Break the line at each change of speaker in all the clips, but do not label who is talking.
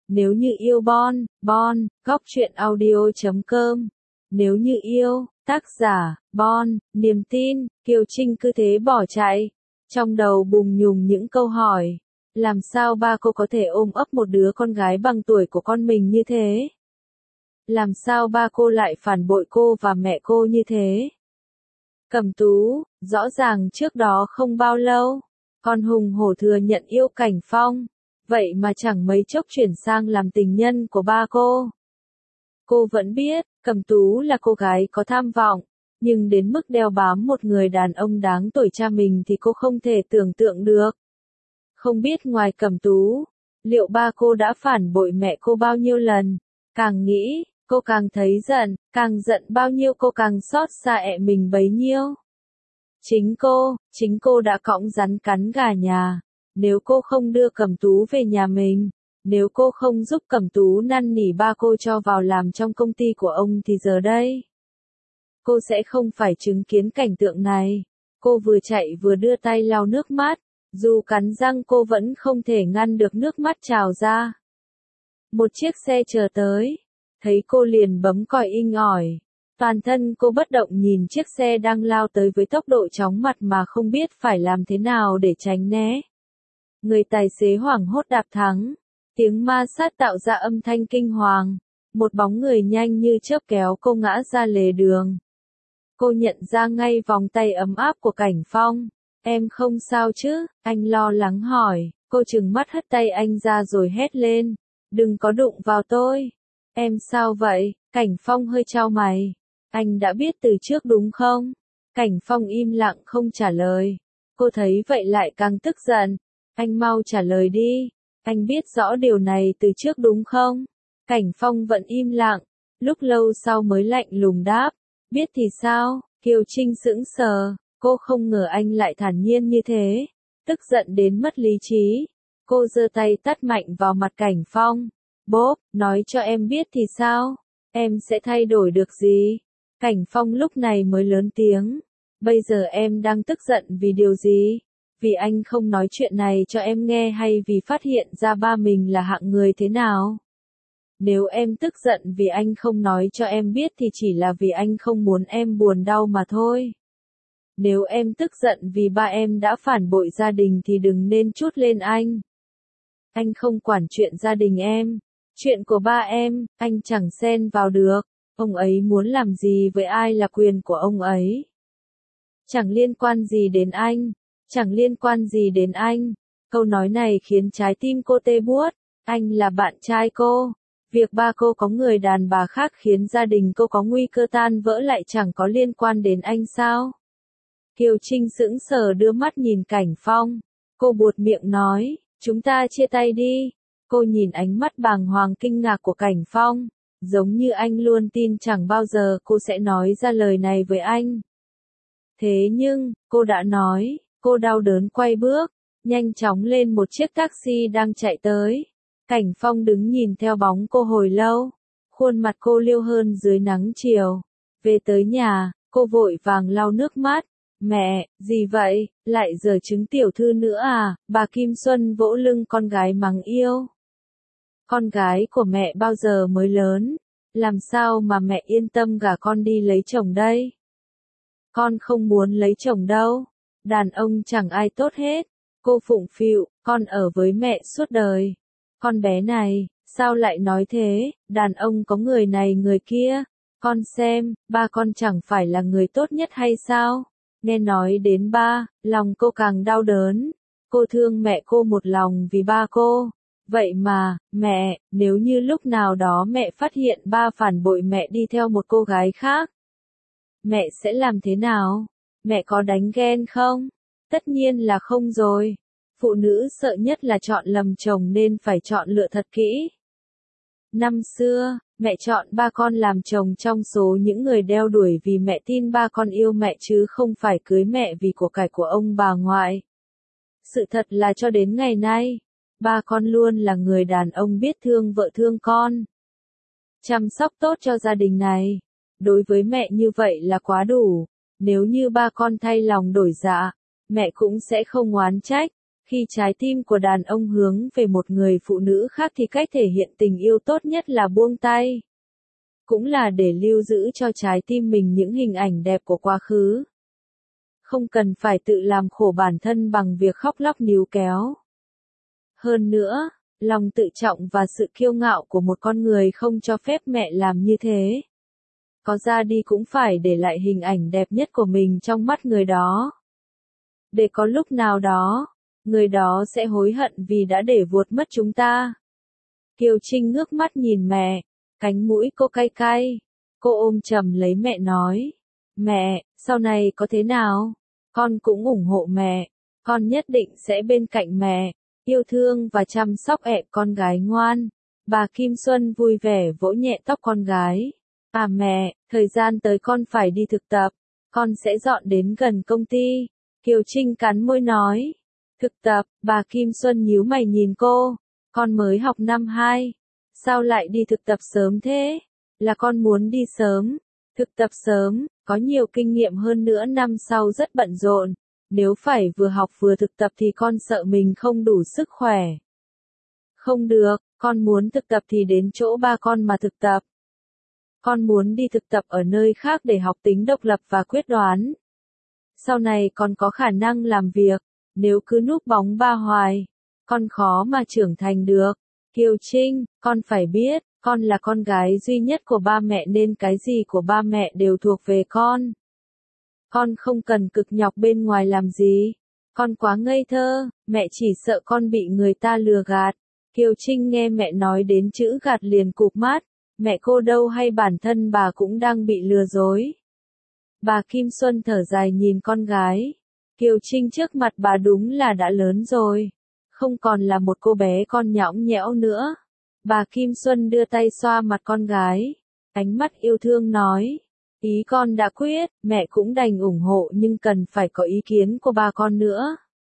Nếu như yêu Bon, góc truyện audio.com. Nếu như yêu, tác giả, Bon, niềm tin, Kiều Trinh cứ thế bỏ chạy. Trong đầu bùng nhùng những câu hỏi. Làm sao ba cô có thể ôm ấp một đứa con gái bằng tuổi của con mình như thế? Làm sao ba cô lại phản bội cô và mẹ cô như thế? Cẩm Tú, rõ ràng trước đó không bao lâu, con hùng hổ thừa nhận yêu Cảnh Phong, vậy mà chẳng mấy chốc chuyển sang làm tình nhân của ba cô. Cô vẫn biết, Cẩm Tú là cô gái có tham vọng, nhưng đến mức đeo bám một người đàn ông đáng tuổi cha mình thì cô không thể tưởng tượng được. Không biết ngoài Cẩm Tú, liệu ba cô đã phản bội mẹ cô bao nhiêu lần? Càng nghĩ, cô càng thấy giận, càng giận bao nhiêu cô càng xót xa mình bấy nhiêu. Chính cô đã cõng rắn cắn gà nhà. Nếu cô không đưa Cẩm Tú về nhà mình, nếu cô không giúp Cẩm Tú năn nỉ ba cô cho vào làm trong công ty của ông thì giờ đây, cô sẽ không phải chứng kiến cảnh tượng này. Cô vừa chạy vừa đưa tay lau nước mắt, dù cắn răng cô vẫn không thể ngăn được nước mắt trào ra. Một chiếc xe chờ tới, thấy cô liền bấm còi inh ỏi. Toàn thân cô bất động nhìn chiếc xe đang lao tới với tốc độ chóng mặt mà không biết phải làm thế nào để tránh né. Người tài xế hoảng hốt đạp thắng, tiếng ma sát tạo ra âm thanh kinh hoàng, một bóng người nhanh như chớp kéo cô ngã ra lề đường. Cô nhận ra ngay vòng tay ấm áp của Cảnh Phong. Em không sao chứ? Anh lo lắng hỏi. Cô trừng mắt hất tay anh ra rồi hét lên. Đừng có đụng vào tôi. Em sao vậy? Cảnh Phong hơi chau mày. Anh đã biết từ trước đúng không? Cảnh Phong im lặng không trả lời. Cô thấy vậy lại càng tức giận. Anh mau trả lời đi. Anh biết rõ điều này từ trước đúng không? Cảnh Phong vẫn im lặng. Lúc lâu sau mới lạnh lùng đáp. Biết thì sao? Kiều Trinh sững sờ. Cô không ngờ anh lại thản nhiên như thế. Tức giận đến mất lý trí. Cô giơ tay tát mạnh vào mặt Cảnh Phong. Bốp, nói cho em biết thì sao? Em sẽ thay đổi được gì? Cảnh Phong lúc này mới lớn tiếng. Bây giờ em đang tức giận vì điều gì? Vì anh không nói chuyện này cho em nghe hay vì phát hiện ra ba mình là hạng người thế nào? Nếu em tức giận vì anh không nói cho em biết thì chỉ là vì anh không muốn em buồn đau mà thôi. Nếu em tức giận vì ba em đã phản bội gia đình thì đừng nên trút lên anh. Anh không quản chuyện gia đình em. Chuyện của ba em, anh chẳng xen vào được. Ông ấy muốn làm gì với ai là quyền của ông ấy. Chẳng liên quan gì đến anh. Chẳng liên quan gì đến anh. Câu nói này khiến trái tim cô tê buốt. Anh là bạn trai cô. Việc ba cô có người đàn bà khác khiến gia đình cô có nguy cơ tan vỡ lại chẳng có liên quan đến anh sao? Kiều Trinh sững sờ đưa mắt nhìn Cảnh Phong. Cô buột miệng nói, chúng ta chia tay đi. Cô nhìn ánh mắt bàng hoàng kinh ngạc của Cảnh Phong, giống như anh luôn tin chẳng bao giờ cô sẽ nói ra lời này với anh. Thế nhưng, cô đã nói, cô đau đớn quay bước, nhanh chóng lên một chiếc taxi đang chạy tới. Cảnh Phong đứng nhìn theo bóng cô hồi lâu, khuôn mặt cô liêu hơn dưới nắng chiều. Về tới nhà, cô vội vàng lau nước mắt. Mẹ, gì vậy, lại giở trứng tiểu thư nữa à? Bà Kim Xuân vỗ lưng con gái mắng yêu. Con gái của mẹ bao giờ mới lớn? Làm sao mà mẹ yên tâm gả con đi lấy chồng đây? Con không muốn lấy chồng đâu. Đàn ông chẳng ai tốt hết. Cô phụng phịu, con ở với mẹ suốt đời. Con bé này, sao lại nói thế? Đàn ông có người này người kia. Con xem, ba con chẳng phải là người tốt nhất hay sao? Nghe nói đến ba, lòng cô càng đau đớn. Cô thương mẹ cô một lòng vì ba cô. Vậy mà, mẹ, nếu như lúc nào đó mẹ phát hiện ba phản bội mẹ đi theo một cô gái khác, mẹ sẽ làm thế nào? Mẹ có đánh ghen không? Tất nhiên là không rồi. Phụ nữ sợ nhất là chọn lầm chồng nên phải chọn lựa thật kỹ. Năm xưa, mẹ chọn ba con làm chồng trong số những người đeo đuổi vì mẹ tin ba con yêu mẹ chứ không phải cưới mẹ vì của cải của ông bà ngoại. Sự thật là cho đến ngày nay, ba con luôn là người đàn ông biết thương vợ thương con. Chăm sóc tốt cho gia đình này. Đối với mẹ như vậy là quá đủ. Nếu như ba con thay lòng đổi dạ, mẹ cũng sẽ không oán trách. Khi trái tim của đàn ông hướng về một người phụ nữ khác thì cách thể hiện tình yêu tốt nhất là buông tay. Cũng là để lưu giữ cho trái tim mình những hình ảnh đẹp của quá khứ. Không cần phải tự làm khổ bản thân bằng việc khóc lóc níu kéo. Hơn nữa, lòng tự trọng và sự kiêu ngạo của một con người không cho phép mẹ làm như thế. Có ra đi cũng phải để lại hình ảnh đẹp nhất của mình trong mắt người đó. Để có lúc nào đó, người đó sẽ hối hận vì đã để vuột mất chúng ta. Kiều Trinh ngước mắt nhìn mẹ, cánh mũi cô cay cay. Cô ôm chầm lấy mẹ nói, mẹ, sau này có thế nào? Con cũng ủng hộ mẹ, con nhất định sẽ bên cạnh mẹ, yêu thương và chăm sóc con gái ngoan. Bà Kim Xuân vui vẻ vỗ nhẹ tóc con gái. À mẹ, thời gian tới con phải đi thực tập, con sẽ dọn đến gần công ty. Kiều Trinh cắn môi nói. Thực tập, bà Kim Xuân nhíu mày nhìn cô, con mới học năm 2. Sao lại đi thực tập sớm thế? Là con muốn đi sớm. Thực tập sớm, có nhiều kinh nghiệm hơn nữa năm sau rất bận rộn. Nếu phải vừa học vừa thực tập thì con sợ mình không đủ sức khỏe. Không được, con muốn thực tập thì đến chỗ ba con mà thực tập. Con muốn đi thực tập ở nơi khác để học tính độc lập và quyết đoán. Sau này con có khả năng làm việc, nếu cứ núp bóng ba hoài, con khó mà trưởng thành được. Kiều Trinh, con phải biết, con là con gái duy nhất của ba mẹ nên cái gì của ba mẹ đều thuộc về con. Con không cần cực nhọc bên ngoài làm gì. Con quá ngây thơ, mẹ chỉ sợ con bị người ta lừa gạt. Kiều Trinh nghe mẹ nói đến chữ gạt liền cụp mắt. Mẹ cô đâu hay bản thân bà cũng đang bị lừa dối. Bà Kim Xuân thở dài nhìn con gái. Kiều Trinh trước mặt bà đúng là đã lớn rồi. Không còn là một cô bé con nhõng nhẽo nữa. Bà Kim Xuân đưa tay xoa mặt con gái. Ánh mắt yêu thương nói. Ý con đã quyết, mẹ cũng đành ủng hộ nhưng cần phải có ý kiến của ba con nữa.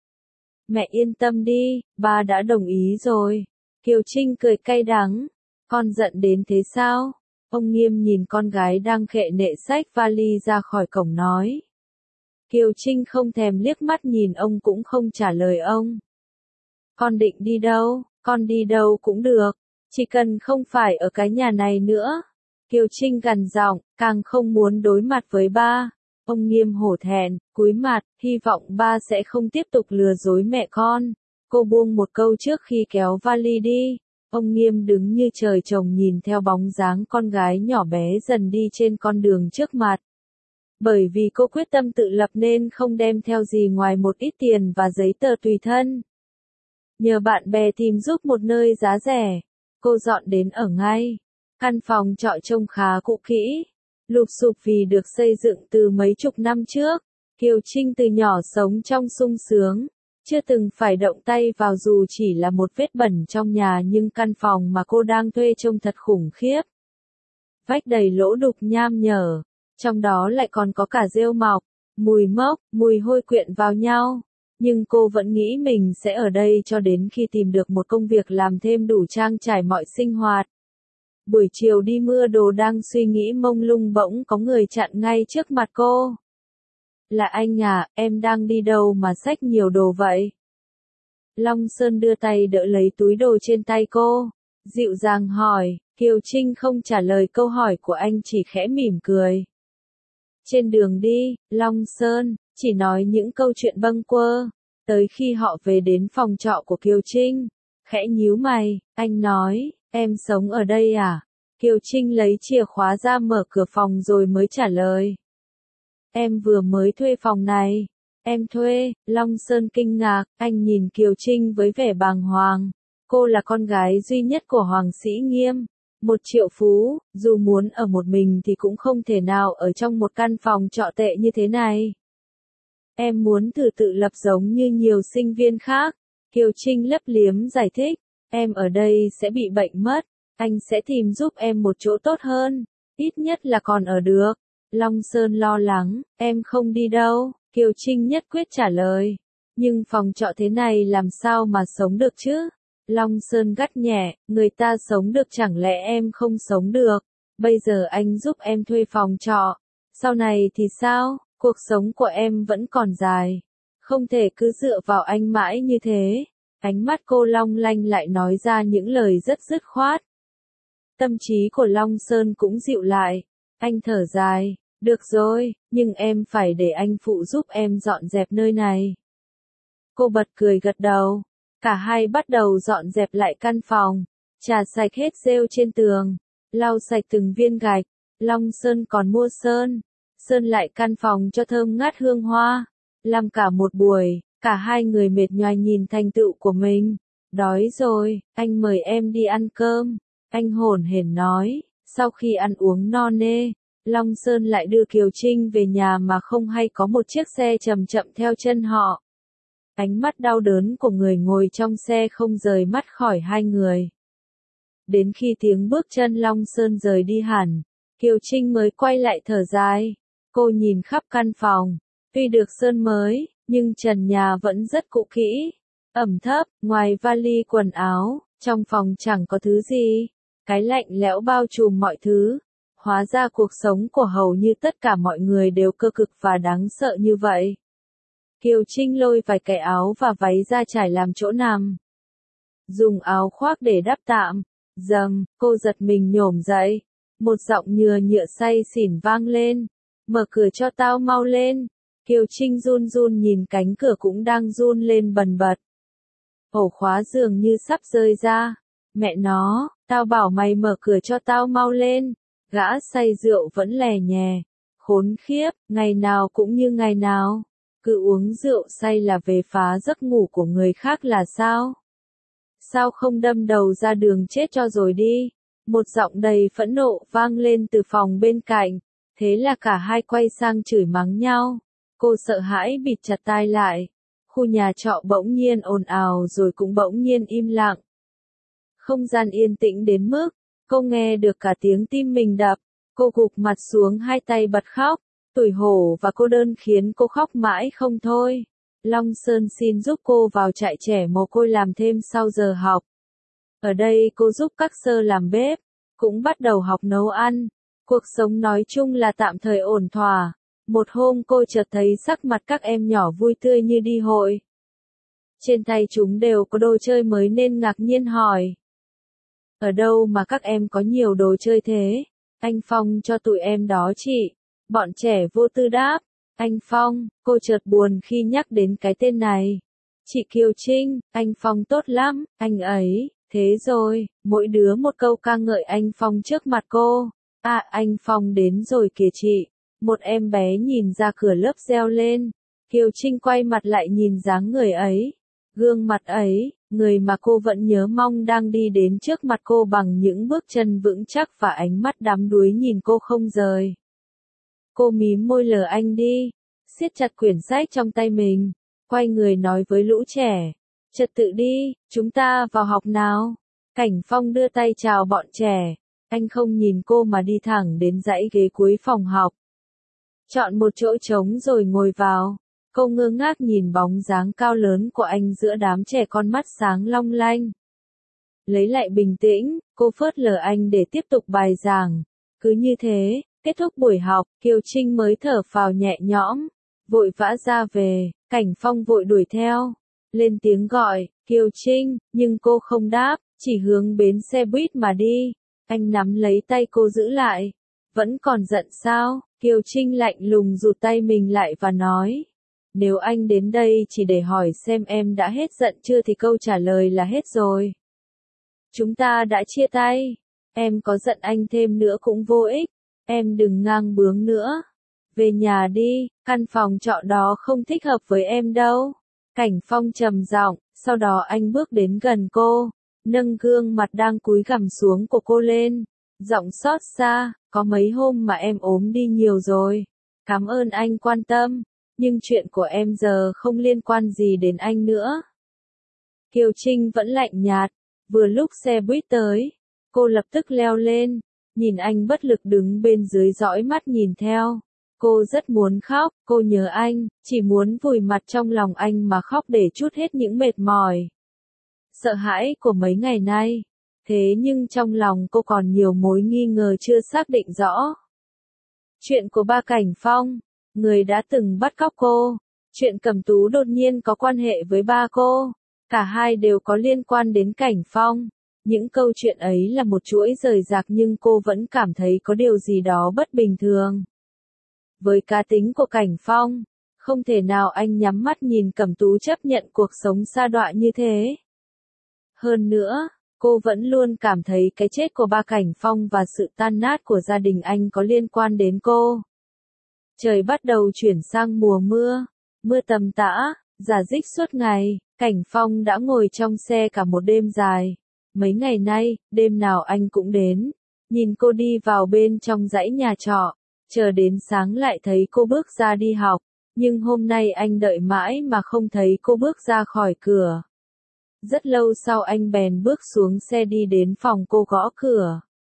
Mẹ yên tâm đi, ba đã đồng ý rồi. Kiều Trinh cười cay đắng. Con giận đến thế sao? Ông Nghiêm nhìn con gái đang khệ nệ xách vali ra khỏi cổng nói. Kiều Trinh không thèm liếc mắt nhìn ông cũng không trả lời ông. Con định đi đâu? Con đi đâu cũng được. Chỉ cần không phải ở cái nhà này nữa. Kiều Trinh gằn giọng, càng không muốn đối mặt với ba. Ông Nghiêm hổ thẹn, cúi mặt, hy vọng ba sẽ không tiếp tục lừa dối mẹ con. Cô buông một câu trước khi kéo vali đi. Ông Nghiêm đứng như trời trồng nhìn theo bóng dáng con gái nhỏ bé dần đi trên con đường trước mặt. Bởi vì cô quyết tâm tự lập nên không đem theo gì ngoài một ít tiền và giấy tờ tùy thân. Nhờ bạn bè tìm giúp một nơi giá rẻ, cô dọn đến ở ngay. Căn phòng trọ trông khá cũ kỹ, lụp xụp vì được xây dựng từ mấy chục năm trước. Kiều Trinh từ nhỏ sống trong sung sướng, chưa từng phải động tay vào dù chỉ là một vết bẩn trong nhà nhưng căn phòng mà cô đang thuê trông thật khủng khiếp. Vách đầy lỗ đục nham nhở, trong đó lại còn có cả rêu mọc, mùi mốc, mùi hôi quyện vào nhau. Nhưng cô vẫn nghĩ mình sẽ ở đây cho đến khi tìm được một công việc làm thêm đủ trang trải mọi sinh hoạt. Buổi chiều đi mưa đồ đang suy nghĩ mông lung bỗng có người chặn ngay trước mặt cô. Là anh à, em đang đi đâu mà xách nhiều đồ vậy? Long Sơn đưa tay đỡ lấy túi đồ trên tay cô, dịu dàng hỏi. Kiều Trinh không trả lời câu hỏi của anh chỉ khẽ mỉm cười. Trên đường đi, Long Sơn chỉ nói những câu chuyện bâng quơ, tới khi họ về đến phòng trọ của Kiều Trinh, khẽ nhíu mày, anh nói, em sống ở đây à? Kiều Trinh lấy chìa khóa ra mở cửa phòng rồi mới trả lời. Em vừa mới thuê phòng này. Em thuê, Long Sơn kinh ngạc, anh nhìn Kiều Trinh với vẻ bàng hoàng. Cô là con gái duy nhất của Hoàng Sĩ Nghiêm. 1 triệu phú, dù muốn ở một mình thì cũng không thể nào ở trong một căn phòng trọ tệ như thế này. Em muốn thử tự lập giống như nhiều sinh viên khác. Kiều Trinh lấp liếm giải thích. Em ở đây sẽ bị bệnh mất. Anh sẽ tìm giúp em một chỗ tốt hơn. Ít nhất là còn ở được. Long Sơn lo lắng. Em không đi đâu. Kiều Trinh nhất quyết trả lời. Nhưng phòng trọ thế này làm sao mà sống được chứ? Long Sơn gắt nhẹ, người ta sống được chẳng lẽ em không sống được? Bây giờ anh giúp em thuê phòng trọ. Sau này thì sao? Cuộc sống của em vẫn còn dài. Không thể cứ dựa vào anh mãi như thế. Ánh mắt cô long lanh lại nói ra những lời rất dứt khoát. Tâm trí của Long Sơn cũng dịu lại. Anh thở dài, được rồi, nhưng em phải để anh phụ giúp em dọn dẹp nơi này. Cô bật cười gật đầu. Cả hai bắt đầu dọn dẹp lại căn phòng. Chà sạch hết rêu trên tường. Lau sạch từng viên gạch. Long Sơn còn mua sơn. Sơn lại căn phòng cho thơm ngát hương hoa. Làm cả một buổi, cả hai người mệt nhoài nhìn thành tựu của mình. Đói rồi, anh mời em đi ăn cơm. Anh hổn hển nói. Sau khi ăn uống no nê, Long Sơn lại đưa Kiều Trinh về nhà mà không hay có một chiếc xe chậm chậm theo chân họ. Ánh mắt đau đớn của người ngồi trong xe không rời mắt khỏi hai người. Đến khi tiếng bước chân Long Sơn rời đi hẳn, Kiều Trinh mới quay lại thở dài. Cô nhìn khắp căn phòng, tuy được sơn mới, nhưng trần nhà vẫn rất cũ kỹ, ẩm thấp, ngoài vali quần áo, trong phòng chẳng có thứ gì. Cái lạnh lẽo bao trùm mọi thứ. Hóa ra cuộc sống của hầu như tất cả mọi người đều cơ cực và đáng sợ như vậy. Kiều Trinh lôi vài cái áo và váy ra trải làm chỗ nằm. Dùng áo khoác để đắp tạm. Dầm, cô giật mình nhổm dậy. Một giọng nhựa say xỉn vang lên. Mở cửa cho tao mau lên. Kiều Trinh run run nhìn cánh cửa cũng đang run lên bần bật. Ổ khóa dường như sắp rơi ra. Mẹ nó, tao bảo mày mở cửa cho tao mau lên. Gã say rượu vẫn lè nhè. Khốn khiếp, ngày nào cũng như ngày nào. Cứ uống rượu say là về phá giấc ngủ của người khác là sao? Sao không đâm đầu ra đường chết cho rồi đi? Một giọng đầy phẫn nộ vang lên từ phòng bên cạnh. Thế là cả hai quay sang chửi mắng nhau. Cô sợ hãi bịt chặt tai lại. Khu nhà trọ bỗng nhiên ồn ào rồi cũng bỗng nhiên im lặng. Không gian yên tĩnh đến mức, cô nghe được cả tiếng tim mình đập. Cô gục mặt xuống hai tay bật khóc. Tủi hổ và cô đơn khiến cô khóc mãi không thôi. Long Sơn xin giúp cô vào trại trẻ mồ côi làm thêm sau giờ học. Ở đây cô giúp các sơ làm bếp, cũng bắt đầu học nấu ăn. Cuộc sống nói chung là tạm thời ổn thỏa. Một hôm cô chợt thấy sắc mặt các em nhỏ vui tươi như đi hội. Trên tay chúng đều có đồ chơi mới nên ngạc nhiên hỏi. Ở đâu mà các em có nhiều đồ chơi thế? Anh Phong cho tụi em đó chị. Bọn trẻ vô tư đáp. Anh Phong, cô chợt buồn khi nhắc đến cái tên này. Chị Kiều Trinh, anh Phong tốt lắm, anh ấy, thế rồi, mỗi đứa một câu ca ngợi anh Phong trước mặt cô. À, anh Phong đến rồi kìa chị. Một em bé nhìn ra cửa lớp reo lên. Kiều Trinh quay mặt lại nhìn dáng người ấy. Gương mặt ấy, người mà cô vẫn nhớ mong đang đi đến trước mặt cô bằng những bước chân vững chắc và ánh mắt đắm đuối nhìn cô không rời. Cô mím môi lờ anh đi, siết chặt quyển sách trong tay mình, quay người nói với lũ trẻ. Trật tự đi, chúng ta vào học nào. Cảnh Phong đưa tay chào bọn trẻ, anh không nhìn cô mà đi thẳng đến dãy ghế cuối phòng học. Chọn một chỗ trống rồi ngồi vào. Cô ngơ ngác nhìn bóng dáng cao lớn của anh giữa đám trẻ con mắt sáng long lanh. Lấy lại bình tĩnh, cô phớt lờ anh để tiếp tục bài giảng. Cứ như thế, kết thúc buổi học, Kiều Trinh mới thở phào nhẹ nhõm, vội vã ra về. Cảnh Phong vội đuổi theo, lên tiếng gọi, Kiều Trinh, nhưng cô không đáp, chỉ hướng bến xe buýt mà đi. Anh nắm lấy tay cô giữ lại. Vẫn còn giận sao? Kiều Trinh lạnh lùng rụt tay mình lại và nói. Nếu anh đến đây chỉ để hỏi xem em đã hết giận chưa thì câu trả lời là hết rồi. Chúng ta đã chia tay. Em có giận anh thêm nữa cũng vô ích. Em đừng ngang bướng nữa. Về nhà đi, căn phòng trọ đó không thích hợp với em đâu. Cảnh Phong trầm giọng, sau đó anh bước đến gần cô, nâng gương mặt đang cúi gằm xuống của cô lên. Giọng xót xa, có mấy hôm mà em ốm đi nhiều rồi. Cảm ơn anh quan tâm, nhưng chuyện của em giờ không liên quan gì đến anh nữa. Kiều Trinh vẫn lạnh nhạt, vừa lúc xe buýt tới, cô lập tức leo lên, nhìn anh bất lực đứng bên dưới dõi mắt nhìn theo. Cô rất muốn khóc, cô nhớ anh, chỉ muốn vùi mặt trong lòng anh mà khóc để trút hết những mệt mỏi, sợ hãi của mấy ngày nay. Thế nhưng trong lòng cô còn nhiều mối nghi ngờ chưa xác định rõ. Chuyện của ba Cảnh Phong, người đã từng bắt cóc cô, Chuyện Cẩm Tú đột nhiên có quan hệ với ba cô. Cả hai đều có liên quan đến Cảnh Phong. Những câu chuyện ấy là một chuỗi rời rạc nhưng cô vẫn cảm thấy có điều gì đó bất bình thường. Với cá tính của Cảnh Phong, không thể nào anh nhắm mắt nhìn Cẩm Tú chấp nhận cuộc sống sa đọa như thế. Hơn nữa, cô vẫn luôn cảm thấy cái chết của ba Cảnh Phong và sự tan nát của gia đình anh có liên quan đến cô. Trời bắt đầu chuyển sang mùa mưa. Mưa tầm tã, rả rích suốt ngày, Cảnh Phong đã ngồi trong xe cả một đêm dài. Mấy ngày nay, đêm nào anh cũng đến, nhìn cô đi vào bên trong dãy nhà trọ, chờ đến sáng lại thấy cô bước ra đi học, nhưng hôm nay anh đợi mãi mà không thấy cô bước ra khỏi cửa. Rất lâu sau anh bèn bước xuống xe đi đến phòng cô gõ cửa.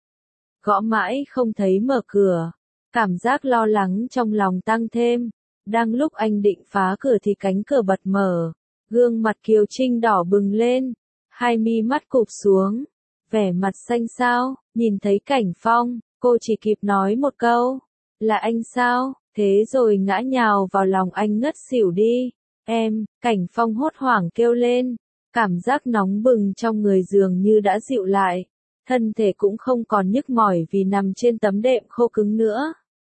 Gõ mãi không thấy mở cửa, cảm giác lo lắng trong lòng tăng thêm. Đang lúc anh định phá cửa thì cánh cửa bật mở, gương mặt Kiều Trinh đỏ bừng lên, hai mi mắt cụp xuống, vẻ mặt xanh xao, nhìn thấy Cảnh Phong, cô chỉ kịp nói một câu, là anh sao, thế rồi ngã nhào vào lòng anh ngất xỉu đi. Em, Cảnh Phong hốt hoảng kêu lên, cảm giác nóng bừng trong người dường như đã dịu lại, thân thể cũng không còn nhức mỏi vì nằm trên tấm đệm khô cứng nữa.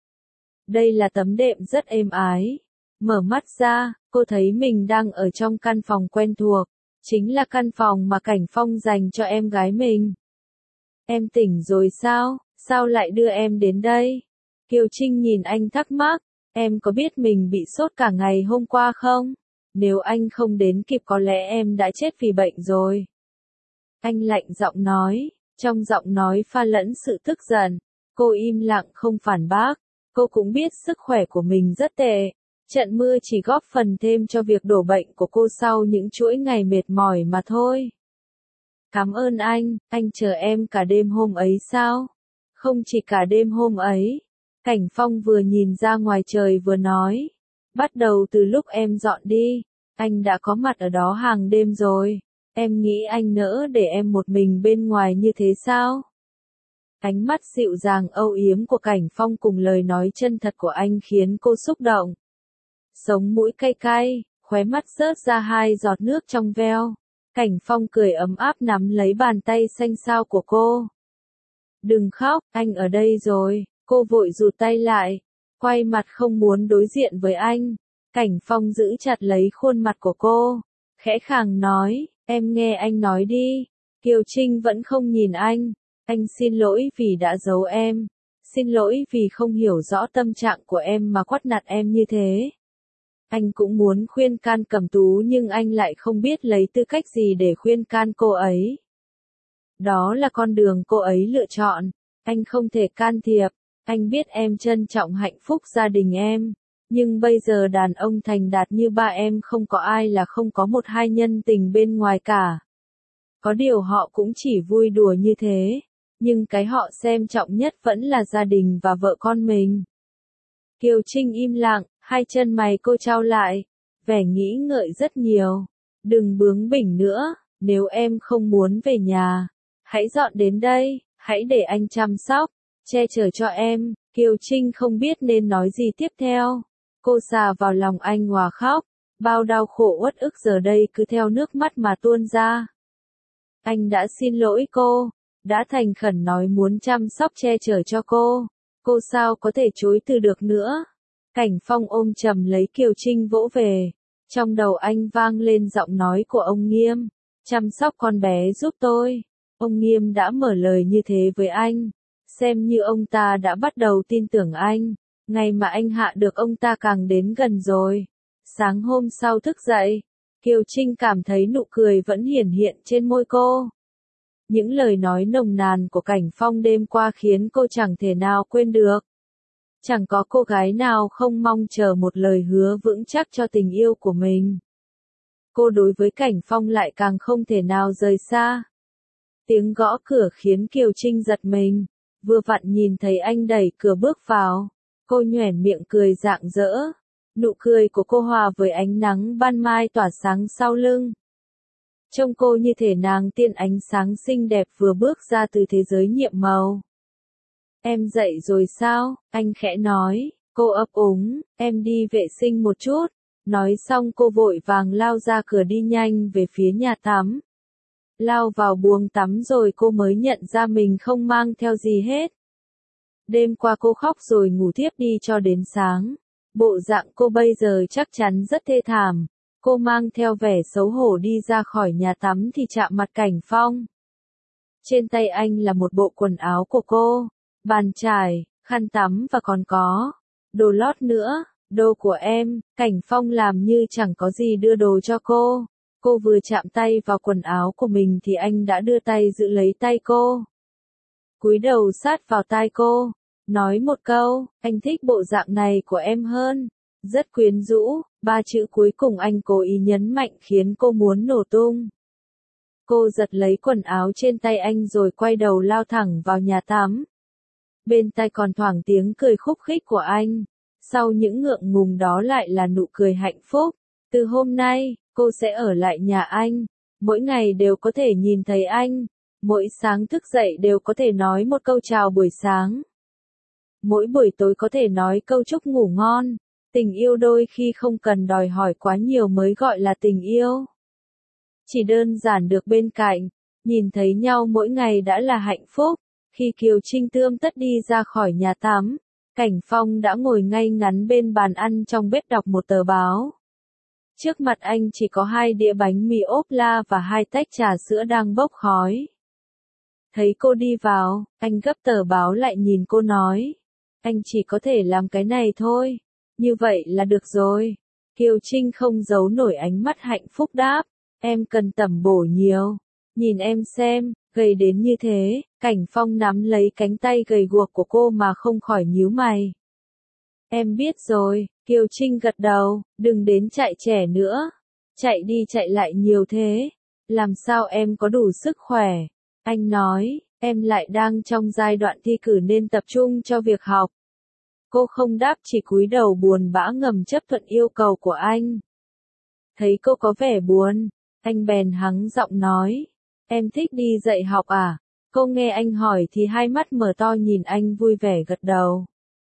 Đây là tấm đệm rất êm ái. Mở mắt ra, cô thấy mình đang ở trong căn phòng quen thuộc, chính là căn phòng mà Cảnh Phong dành cho em gái mình. Em tỉnh rồi sao, sao lại đưa em đến đây? Kiều Trinh nhìn anh thắc mắc, em có biết mình bị sốt cả ngày hôm qua không? Nếu anh không đến kịp có lẽ em đã chết vì bệnh rồi. Anh lạnh giọng nói, trong giọng nói pha lẫn sự tức giận. Cô im lặng không phản bác. Cô cũng biết sức khỏe của mình rất tệ. Trận mưa chỉ góp phần thêm cho việc đổ bệnh của cô sau những chuỗi ngày mệt mỏi mà thôi. Cảm ơn anh chờ em cả đêm hôm ấy sao? Không chỉ cả đêm hôm ấy. Cảnh Phong vừa nhìn ra ngoài trời vừa nói. Bắt đầu từ lúc em dọn đi, anh đã có mặt ở đó hàng đêm rồi. Em nghĩ anh nỡ để em một mình bên ngoài như thế sao? Ánh mắt dịu dàng âu yếm của Cảnh Phong cùng lời nói chân thật của anh khiến cô xúc động. Sống mũi cay cay, khóe mắt rớt ra hai giọt nước trong veo. Cảnh Phong cười ấm áp nắm lấy bàn tay xanh xao của cô. Đừng khóc, anh ở đây rồi. Cô vội rụt tay lại, quay mặt không muốn đối diện với anh. Cảnh Phong giữ chặt lấy khuôn mặt của cô, khẽ khàng nói, em nghe anh nói đi. Kiều Trinh vẫn không nhìn anh. Anh xin lỗi vì đã giấu em. Xin lỗi vì không hiểu rõ tâm trạng của em mà quát nạt em như thế. Anh cũng muốn khuyên can Cẩm Tú nhưng anh lại không biết lấy tư cách gì để khuyên can cô ấy. Đó là con đường cô ấy lựa chọn. Anh không thể can thiệp. Anh biết em trân trọng hạnh phúc gia đình em. Nhưng bây giờ đàn ông thành đạt như ba em không có ai là không có một hai nhân tình bên ngoài cả. Có điều họ cũng chỉ vui đùa như thế. Nhưng cái họ xem trọng nhất vẫn là gia đình và vợ con mình. Kiều Trinh im lặng, hai chân mày cô chau lại, vẻ nghĩ ngợi rất nhiều. Đừng bướng bỉnh nữa, nếu em không muốn về nhà, hãy dọn đến đây, hãy để anh chăm sóc, che chở cho em. Kiều Trinh không biết nên nói gì tiếp theo. Cô xà vào lòng anh hòa khóc, bao đau khổ uất ức giờ đây cứ theo nước mắt mà tuôn ra. Anh đã xin lỗi cô, đã thành khẩn nói muốn chăm sóc che chở cho cô sao có thể chối từ được nữa. Cảnh Phong ôm chầm lấy Kiều Trinh vỗ về, trong đầu anh vang lên giọng nói của ông Nghiêm, chăm sóc con bé giúp tôi. Ông Nghiêm đã mở lời như thế với anh, xem như ông ta đã bắt đầu tin tưởng anh. Ngày mà anh hạ được ông ta càng đến gần rồi. Sáng hôm sau thức dậy, Kiều Trinh cảm thấy nụ cười vẫn hiển hiện trên môi cô. Những lời nói nồng nàn của Cảnh Phong đêm qua khiến cô chẳng thể nào quên được. Chẳng có cô gái nào không mong chờ một lời hứa vững chắc cho tình yêu của mình. Cô đối với Cảnh Phong lại càng không thể nào rời xa. Tiếng gõ cửa khiến Kiều Trinh giật mình, vừa vặn nhìn thấy anh đẩy cửa bước vào. Cô nhoẻn miệng cười rạng rỡ. Nụ cười của cô hòa với ánh nắng ban mai tỏa sáng sau lưng. Trông cô như thể nàng tiên ánh sáng xinh đẹp vừa bước ra từ thế giới nhiệm màu. Em dậy rồi sao? Anh khẽ nói. Cô ấp úng, em đi vệ sinh một chút. Nói xong cô vội vàng lao ra cửa đi nhanh về phía nhà tắm. Lao vào buồng tắm rồi cô mới nhận ra mình không mang theo gì hết. Đêm qua cô khóc rồi ngủ thiếp đi cho đến sáng. Bộ dạng cô bây giờ chắc chắn rất thê thảm. Cô mang theo vẻ xấu hổ đi ra khỏi nhà tắm thì chạm mặt Cảnh Phong. Trên tay anh là một bộ quần áo của cô, bàn chải, khăn tắm và còn có đồ lót nữa. Đồ của em. Cảnh Phong làm như chẳng có gì đưa đồ cho cô. Cô vừa chạm tay vào quần áo của mình thì anh đã đưa tay giữ lấy tay cô. Cúi đầu sát vào tai cô, nói một câu, anh thích bộ dạng này của em hơn. Rất quyến rũ, ba chữ cuối cùng anh cố ý nhấn mạnh khiến cô muốn nổ tung. Cô giật lấy quần áo trên tay anh rồi quay đầu lao thẳng vào nhà tắm. Bên tai còn thoảng tiếng cười khúc khích của anh. Sau những ngượng ngùng đó lại là nụ cười hạnh phúc. Từ hôm nay, cô sẽ ở lại nhà anh. Mỗi ngày đều có thể nhìn thấy anh. Mỗi sáng thức dậy đều có thể nói một câu chào buổi sáng. Mỗi buổi tối có thể nói câu chúc ngủ ngon. Tình yêu đôi khi không cần đòi hỏi quá nhiều mới gọi là tình yêu. Chỉ đơn giản được bên cạnh, nhìn thấy nhau mỗi ngày đã là hạnh phúc. Khi Kiều Trinh tươm tất đi ra khỏi nhà tắm, Cảnh Phong đã ngồi ngay ngắn bên bàn ăn trong bếp đọc một tờ báo. Trước mặt anh chỉ có 2 đĩa bánh mì ốp la và 2 tách trà sữa đang bốc khói. Thấy cô đi vào, anh gấp tờ báo lại nhìn cô nói. Anh chỉ có thể làm cái này thôi. Như vậy là được rồi. Kiều Trinh không giấu nổi ánh mắt hạnh phúc đáp. Em cần tẩm bổ nhiều. Nhìn em xem, gầy đến như thế. Cảnh Phong nắm lấy cánh tay gầy guộc của cô mà không khỏi nhíu mày. Em biết rồi, Kiều Trinh gật đầu, đừng đến chạy trẻ nữa. Chạy đi chạy lại nhiều thế. Làm sao em có đủ sức khỏe? Anh nói, em lại đang trong giai đoạn thi cử nên tập trung cho việc học. Cô không đáp chỉ cúi đầu buồn bã ngầm chấp thuận yêu cầu của anh. Thấy cô có vẻ buồn, anh bèn hắng giọng nói, em thích đi dạy học à? Cô nghe anh hỏi thì hai mắt mở to nhìn anh vui vẻ gật đầu.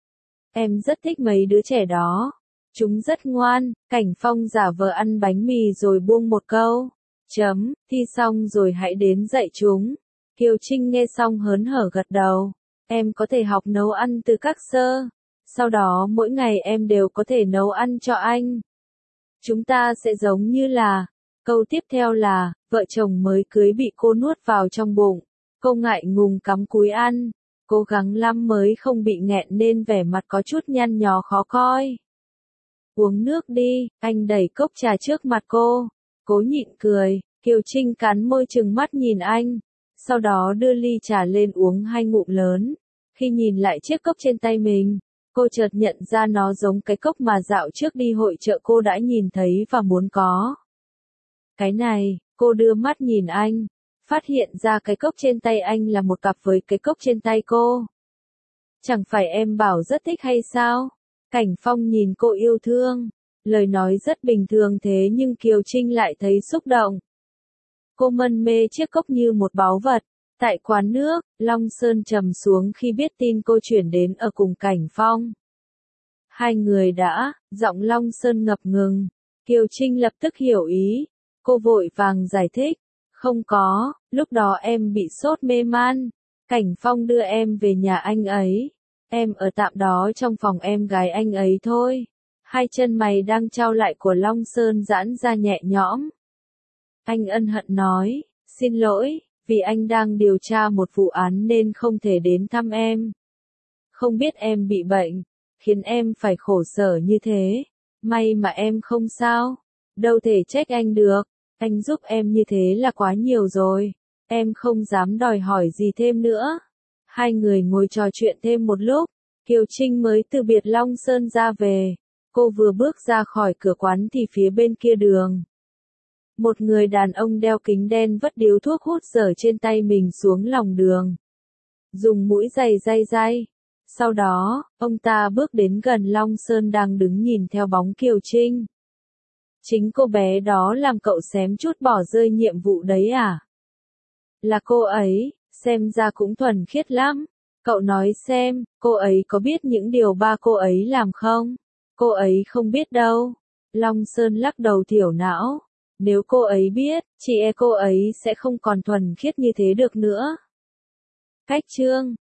Em rất thích mấy đứa trẻ đó. Chúng rất ngoan. Cảnh Phong giả vờ ăn bánh mì rồi buông một câu. Thi xong rồi hãy đến dạy chúng. Kiều Trinh nghe xong hớn hở gật đầu. Em có thể học nấu ăn từ các sơ. Sau đó mỗi ngày em đều có thể nấu ăn cho anh. Chúng ta sẽ giống như là. Câu tiếp theo là, vợ chồng mới cưới bị cô nuốt vào trong bụng. Cô ngại ngùng cắm cúi ăn. Cố gắng lắm mới không bị nghẹn nên vẻ mặt có chút nhăn nhó khó coi. Uống nước đi, anh đẩy cốc trà trước mặt cô. Cố nhịn cười, Kiều Trinh cắn môi trừng mắt nhìn anh. Sau đó đưa ly trà lên uống 2 ngụm lớn. Khi nhìn lại chiếc cốc trên tay mình, cô chợt nhận ra nó giống cái cốc mà dạo trước đi hội chợ cô đã nhìn thấy và muốn có. Cái này, cô đưa mắt nhìn anh. Phát hiện ra cái cốc trên tay anh là một cặp với cái cốc trên tay cô. Chẳng phải em bảo rất thích hay sao? Cảnh Phong nhìn cô yêu thương. Lời nói rất bình thường thế nhưng Kiều Trinh lại thấy xúc động. Cô mân mê chiếc cốc như một báu vật. Tại quán nước, Long Sơn trầm xuống khi biết tin cô chuyển đến ở cùng Cảnh Phong. Hai người đã, giọng Long Sơn ngập ngừng. Kiều Trinh lập tức hiểu ý. Cô vội vàng giải thích. Không có, lúc đó em bị sốt mê man. Cảnh Phong đưa em về nhà anh ấy. Em ở tạm đó trong phòng em gái anh ấy thôi. Hai chân mày đang trao lại của Long Sơn giãn ra nhẹ nhõm. Anh ân hận nói, xin lỗi, vì anh đang điều tra một vụ án nên không thể đến thăm em. Không biết em bị bệnh, khiến em phải khổ sở như thế. May mà em không sao. Đâu thể trách anh được. Anh giúp em như thế là quá nhiều rồi. Em không dám đòi hỏi gì thêm nữa. Hai người ngồi trò chuyện thêm một lúc. Kiều Trinh mới từ biệt Long Sơn ra về. Cô vừa bước ra khỏi cửa quán thì phía bên kia đường. Một người đàn ông đeo kính đen vất điếu thuốc hút dở trên tay mình xuống lòng đường. Dùng mũi giày day. Sau đó, ông ta bước đến gần Long Sơn đang đứng nhìn theo bóng Kiều Trinh. Chính cô bé đó làm cậu xém chút bỏ rơi nhiệm vụ đấy à? Là cô ấy, xem ra cũng thuần khiết lắm. Cậu nói xem, cô ấy có biết những điều ba cô ấy làm không? Cô ấy không biết đâu. Long Sơn lắc đầu thiểu não. Nếu cô ấy biết, chị e cô ấy sẽ không còn thuần khiết như thế được nữa. Cách chương